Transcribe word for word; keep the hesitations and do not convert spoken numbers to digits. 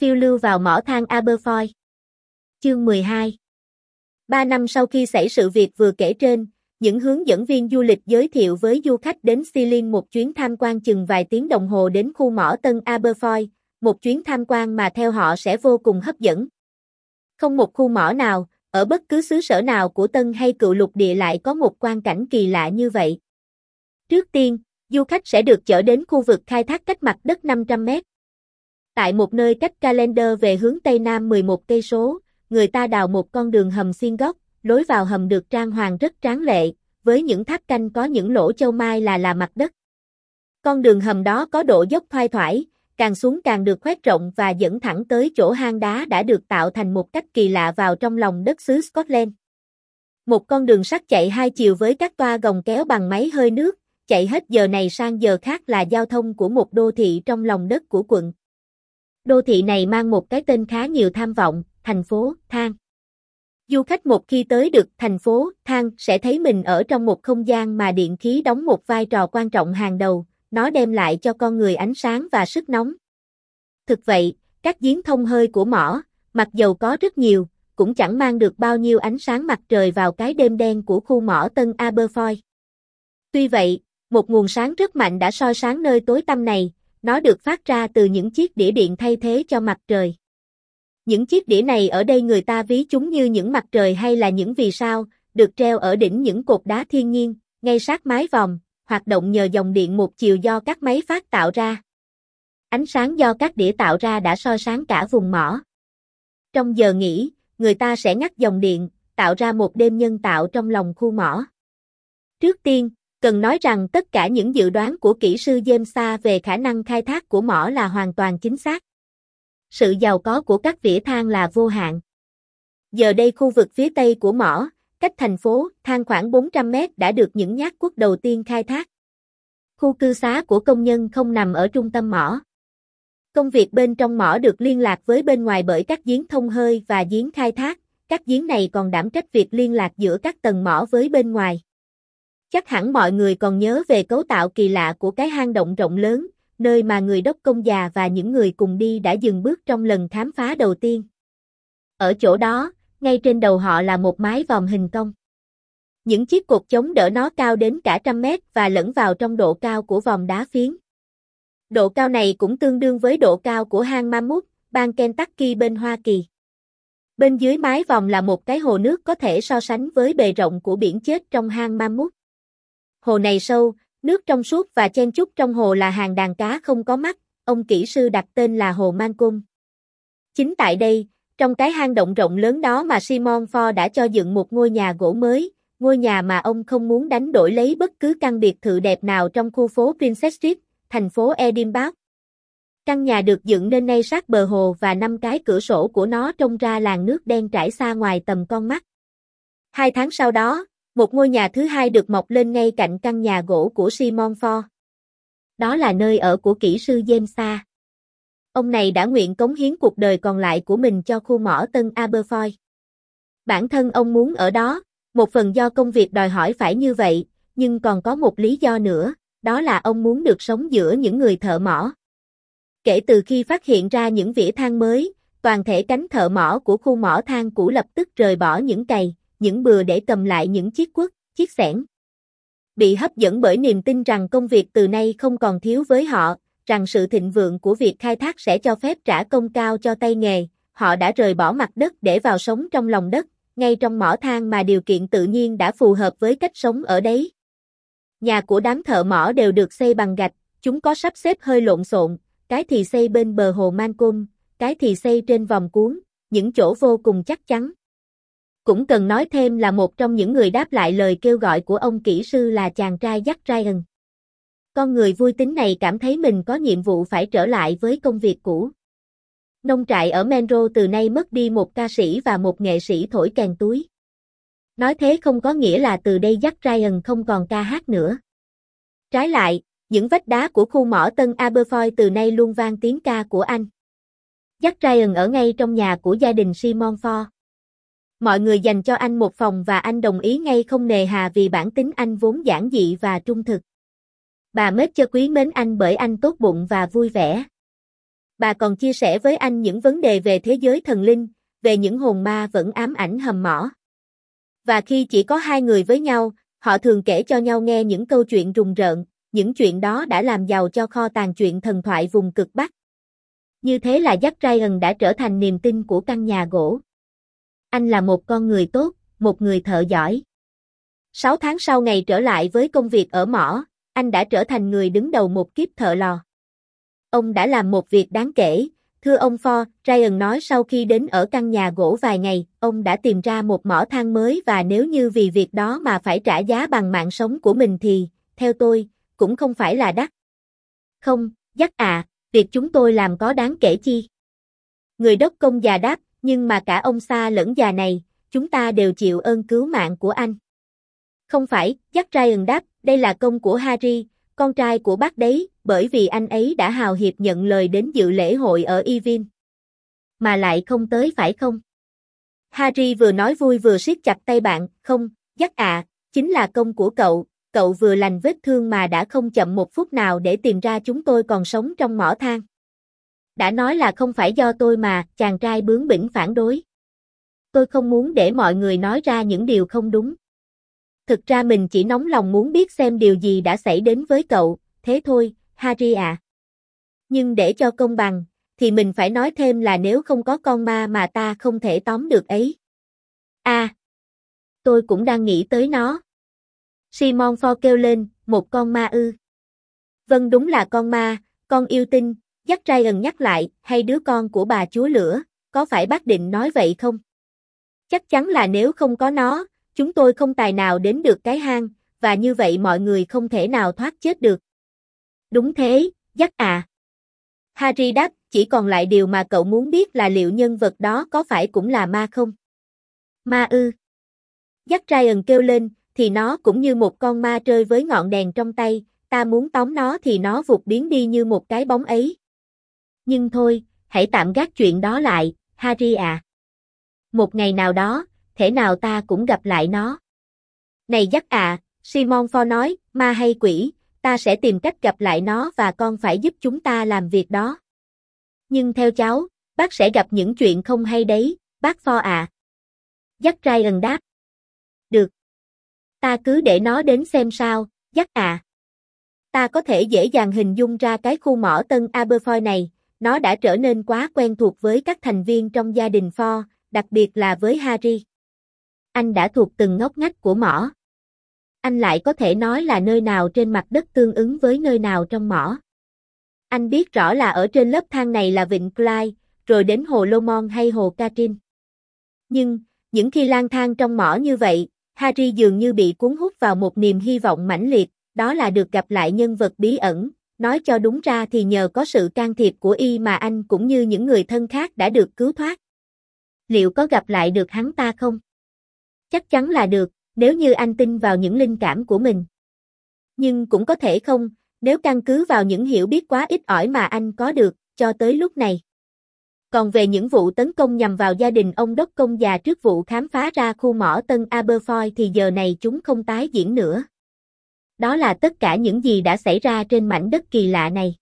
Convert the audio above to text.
Phiêu lưu vào mỏ than Aberfoyle. Chương mười hai. Ba năm sau khi xảy sự việc vừa kể trên, những hướng dẫn viên du lịch giới thiệu với du khách đến Sealand một chuyến tham quan chừng vài tiếng đồng hồ đến khu mỏ Tân Aberfoyle, một chuyến tham quan mà theo họ sẽ vô cùng hấp dẫn. Không một khu mỏ nào, ở bất cứ xứ sở nào của Tân hay Cựu lục địa lại có một quang cảnh kỳ lạ như vậy. Trước tiên, du khách sẽ được chở đến khu vực khai thác cách mặt đất năm trăm mét. Tại một nơi cách Callander về hướng Tây Nam mười một cây số, người ta đào một con đường hầm xiên góc, lối vào hầm được trang hoàng rất tráng lệ, với những tháp canh có những lỗ châu mai là là mặt đất. Con đường hầm đó có độ dốc thoai thoải, càng xuống càng được khoét rộng và dẫn thẳng tới chỗ hang đá đã được tạo thành một cách kỳ lạ vào trong lòng đất xứ Scotland. Một con đường sắt chạy hai chiều với các toa gồng kéo bằng máy hơi nước, chạy hết giờ này sang giờ khác là giao thông của một đô thị trong lòng đất của quận. Đô thị này mang một cái tên khá nhiều tham vọng, thành phố than. Du khách một khi tới được thành phố than sẽ thấy mình ở trong một không gian mà điện khí đóng một vai trò quan trọng hàng đầu, nó đem lại cho con người ánh sáng và sức nóng. Thực vậy, các giếng thông hơi của mỏ, mặc dầu có rất nhiều, cũng chẳng mang được bao nhiêu ánh sáng mặt trời vào cái đêm đen của khu mỏ Tân Aberfoyle. Tuy vậy, một nguồn sáng rất mạnh đã soi sáng nơi tối tăm này, nó được phát ra từ những chiếc đĩa điện thay thế cho mặt trời. Những chiếc đĩa này ở đây người ta ví chúng như những mặt trời hay là những vì sao, được treo ở đỉnh những cột đá thiên nhiên, ngay sát mái vòm, hoạt động nhờ dòng điện một chiều do các máy phát tạo ra. Ánh sáng do các đĩa tạo ra đã soi sáng cả vùng mỏ. Trong giờ nghỉ, người ta sẽ ngắt dòng điện, tạo ra một đêm nhân tạo trong lòng khu mỏ. Trước tiên, cần nói rằng tất cả những dự đoán của kỹ sư James về khả năng khai thác của mỏ là hoàn toàn chính xác. Sự giàu có của các vỉa than là vô hạn. Giờ đây khu vực phía tây của mỏ, cách thành phố than khoảng bốn trăm mét đã được những nhát cuốc đầu tiên khai thác. Khu cư xá của công nhân không nằm ở trung tâm mỏ. Công việc bên trong mỏ được liên lạc với bên ngoài bởi các giếng thông hơi và giếng khai thác, các giếng này còn đảm trách việc liên lạc giữa các tầng mỏ với bên ngoài. Chắc hẳn mọi người còn nhớ về cấu tạo kỳ lạ của cái hang động rộng lớn, nơi mà người đốc công già và những người cùng đi đã dừng bước trong lần khám phá đầu tiên. Ở chỗ đó, ngay trên đầu họ là một mái vòm hình cong. Những chiếc cột chống đỡ nó cao đến cả trăm mét và lẫn vào trong độ cao của vòm đá phiến. Độ cao này cũng tương đương với độ cao của hang Mammoth, bang Kentucky bên Hoa Kỳ. Bên dưới mái vòm là một cái hồ nước có thể so sánh với bề rộng của biển chết trong hang Mammoth. Hồ này sâu, nước trong suốt và chen chúc trong hồ là hàng đàn cá không có mắt, ông kỹ sư đặt tên là hồ Malcolm. Chính tại đây, trong cái hang động rộng lớn đó mà Simon Ford đã cho dựng một ngôi nhà gỗ mới, ngôi nhà mà ông không muốn đánh đổi lấy bất cứ căn biệt thự đẹp nào trong khu phố Princess Street, thành phố Edinburgh. Căn nhà được dựng nên ngay sát bờ hồ và năm cái cửa sổ của nó trông ra làn nước đen trải xa ngoài tầm con mắt. Hai tháng sau đó, một ngôi nhà thứ hai được mọc lên ngay cạnh căn nhà gỗ của Simon Ford. Đó là nơi ở của kỹ sư James. Ông này đã nguyện cống hiến cuộc đời còn lại của mình cho khu mỏ Tân Aberfoyle. Bản thân ông muốn ở đó, một phần do công việc đòi hỏi phải như vậy, nhưng còn có một lý do nữa, đó là ông muốn được sống giữa những người thợ mỏ. Kể từ khi phát hiện ra những vỉa than mới, toàn thể cánh thợ mỏ của khu mỏ than cũ lập tức rời bỏ những cày, những bừa để cầm lại những chiếc cuốc, chiếc xẻng. Bị hấp dẫn bởi niềm tin rằng công việc từ nay không còn thiếu với họ, rằng sự thịnh vượng của việc khai thác sẽ cho phép trả công cao cho tay nghề, họ đã rời bỏ mặt đất để vào sống trong lòng đất, ngay trong mỏ than mà điều kiện tự nhiên đã phù hợp với cách sống ở đấy. Nhà của đám thợ mỏ đều được xây bằng gạch, chúng có sắp xếp hơi lộn xộn, cái thì xây bên bờ hồ Malcolm, cái thì xây trên vòm cuốn, những chỗ vô cùng chắc chắn. Cũng cần nói thêm là một trong những người đáp lại lời kêu gọi của ông kỹ sư là chàng trai Jack Ryan. Con người vui tính này cảm thấy mình có nhiệm vụ phải trở lại với công việc cũ. Nông trại ở Monroe từ nay mất đi một ca sĩ và một nghệ sĩ thổi kèn túi. Nói thế không có nghĩa là từ đây Jack Ryan không còn ca hát nữa. Trái lại, những vách đá của khu mỏ Tân Aberfoyle từ nay luôn vang tiếng ca của anh. Jack Ryan ở ngay trong nhà của gia đình Simon Ford. Mọi người dành cho anh một phòng và anh đồng ý ngay không nề hà vì bản tính anh vốn giản dị và trung thực. Bà Metcher quý mến anh bởi anh tốt bụng và vui vẻ. Bà còn chia sẻ với anh những vấn đề về thế giới thần linh, về những hồn ma vẫn ám ảnh hầm mỏ. Và khi chỉ có hai người với nhau, họ thường kể cho nhau nghe những câu chuyện rùng rợn, những chuyện đó đã làm giàu cho kho tàng chuyện thần thoại vùng cực Bắc. Như thế là Jack Ryan đã trở thành niềm tin của căn nhà gỗ. Anh là một con người tốt, một người thợ giỏi. Sáu tháng sau ngày trở lại với công việc ở mỏ, anh đã trở thành người đứng đầu một kiếp thợ lò. Ông đã làm một việc đáng kể, thưa ông Ford, Ryan nói sau khi đến ở căn nhà gỗ vài ngày, ông đã tìm ra một mỏ than mới và nếu như vì việc đó mà phải trả giá bằng mạng sống của mình thì, theo tôi, cũng không phải là đắt. Không, Jack à, việc chúng tôi làm có đáng kể chi? Người đốc công già đáp, nhưng mà cả ông xa lẫn già này, chúng ta đều chịu ơn cứu mạng của anh. Không phải, Jack Ryan đáp, đây là công của Harry, con trai của bác đấy, bởi vì anh ấy đã hào hiệp nhận lời đến dự lễ hội ở Yvain. Mà lại không tới phải không? Harry vừa nói vui vừa siết chặt tay bạn, không, Jack à, chính là công của cậu, cậu vừa lành vết thương mà đã không chậm một phút nào để tìm ra chúng tôi còn sống trong mỏ than. Đã nói là không phải do tôi mà, chàng trai bướng bỉnh phản đối. Tôi không muốn để mọi người nói ra những điều không đúng. Thực ra mình chỉ nóng lòng muốn biết xem điều gì đã xảy đến với cậu, thế thôi, Harry à. Nhưng để cho công bằng, thì mình phải nói thêm là nếu không có con ma mà ta không thể tóm được ấy. À, tôi cũng đang nghĩ tới nó. Simon Ford kêu lên, một con ma ư. Vâng đúng là con ma, con yêu tinh, Jack Ryan nhắc lại, hay đứa con của bà chúa lửa, có phải bác định nói vậy không? Chắc chắn là nếu không có nó, chúng tôi không tài nào đến được cái hang, và như vậy mọi người không thể nào thoát chết được. Đúng thế, Jack à. Harry đáp, chỉ còn lại điều mà cậu muốn biết là liệu nhân vật đó có phải cũng là ma không? Ma ư. Jack Ryan kêu lên, thì nó cũng như một con ma trơi với ngọn đèn trong tay, ta muốn tóm nó thì nó vụt biến đi như một cái bóng ấy. Nhưng thôi, hãy tạm gác chuyện đó lại, Harry à. Một ngày nào đó, thể nào ta cũng gặp lại nó. Này Jack à, Simon Ford nói, ma hay quỷ, ta sẽ tìm cách gặp lại nó và con phải giúp chúng ta làm việc đó. Nhưng theo cháu, bác sẽ gặp những chuyện không hay đấy, bác Ford à. Jack Ryan đáp. Được. Ta cứ để nó đến xem sao, Jack à. Ta có thể dễ dàng hình dung ra cái khu mỏ Tân Aberfoyle này, nó đã trở nên quá quen thuộc với các thành viên trong gia đình Ford, đặc biệt là với Harry. Anh đã thuộc từng ngóc ngách của mỏ. Anh lại có thể nói là nơi nào trên mặt đất tương ứng với nơi nào trong mỏ. Anh biết rõ là ở trên lớp thang này là vịnh Clyde, rồi đến hồ Lomond hay hồ Katrin. Nhưng, những khi lang thang trong mỏ như vậy, Harry dường như bị cuốn hút vào một niềm hy vọng mãnh liệt, đó là được gặp lại nhân vật bí ẩn, nói cho đúng ra thì nhờ có sự can thiệp của y mà anh cũng như những người thân khác đã được cứu thoát. Liệu có gặp lại được hắn ta không? Chắc chắn là được, nếu như anh tin vào những linh cảm của mình. Nhưng cũng có thể không, nếu căn cứ vào những hiểu biết quá ít ỏi mà anh có được, cho tới lúc này. Còn về những vụ tấn công nhằm vào gia đình ông đốc công già trước vụ khám phá ra khu mỏ Tân Aberfoyle thì giờ này chúng không tái diễn nữa. Đó là tất cả những gì đã xảy ra trên mảnh đất kỳ lạ này.